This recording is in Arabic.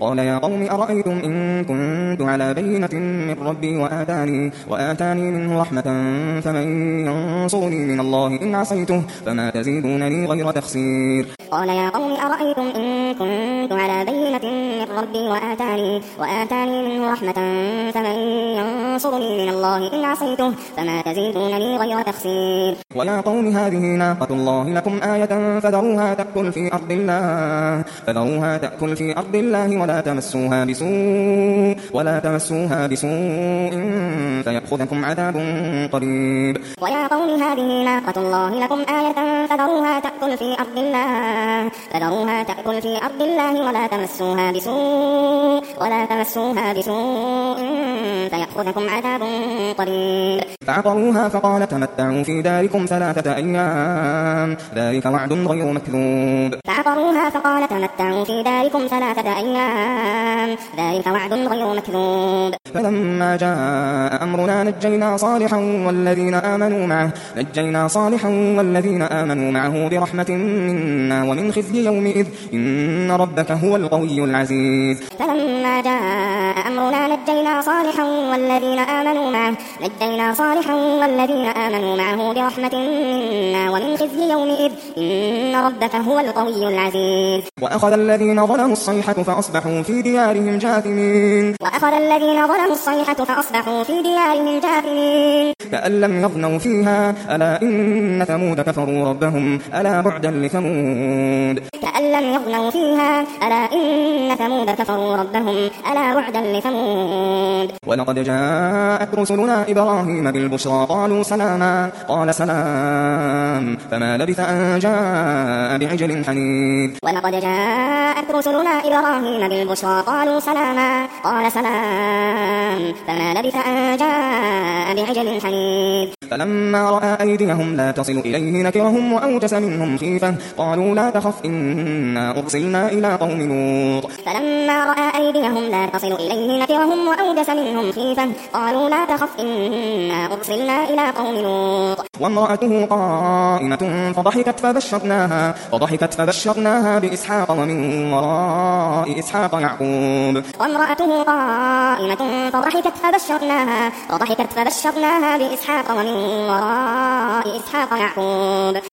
قال يا قوم أرأيتم إن كنت على بينة من ربي وآتاني منه رحمة فمن ينصرني من الله إن عصيته فما تزيدونني غير تخسير قال يا قوم أرأيتم إن كنت على بينة من ربي وآتاني منه رحمة فمن ينصرني من الله إن عصيته فما تزيدونني غير تخسير ويا قوم هذه ناقة الله لكم آية فذروها تأكل في أرض الله ولا تمسوها بسوء فيأخذكم عذاب قريب ويا قوم هذه ناقة الله لكم آية فذروها تأكل في أرض الله ولا تمسوها بسوء فيأخذكم عذاب قريب فعقروها فقال تمتعوا في داركم 3 أيام ذلك وعد غير مكذوب فلما جاء أمرنا نجينا صالحا والذين آمنوا معه برحمة منا ومن خزي يومئذ إن ربك هو القوي العزيز فلما جاء أمرنا نجينا صالحا والذين آمنوا معه برحمة منا ومن خزي يومئذ إن ربك هو القوي العزيز وأخذ الذين ظلموا الصيحة فأصبحوا في ديارهم جاثمين كأن لم يغنوا فيها ألا إن ثمود كفروا ربهم ألا بعدا لثمود ولقد جاءت رسلنا إبراهيم بالبشرى قالوا سلاما قال سلام فما لبث أن جاء بعجل حنيذ فلما رأى أيديهم لا تصل إليه نكرهم وأوجس منهم خيفة قالوا لا تخف إنا أرسلنا إلى قوم لوط وامرأته قائمة فضحكت فبشرناها بإسحاق ومن وراء إسحاق يعقوب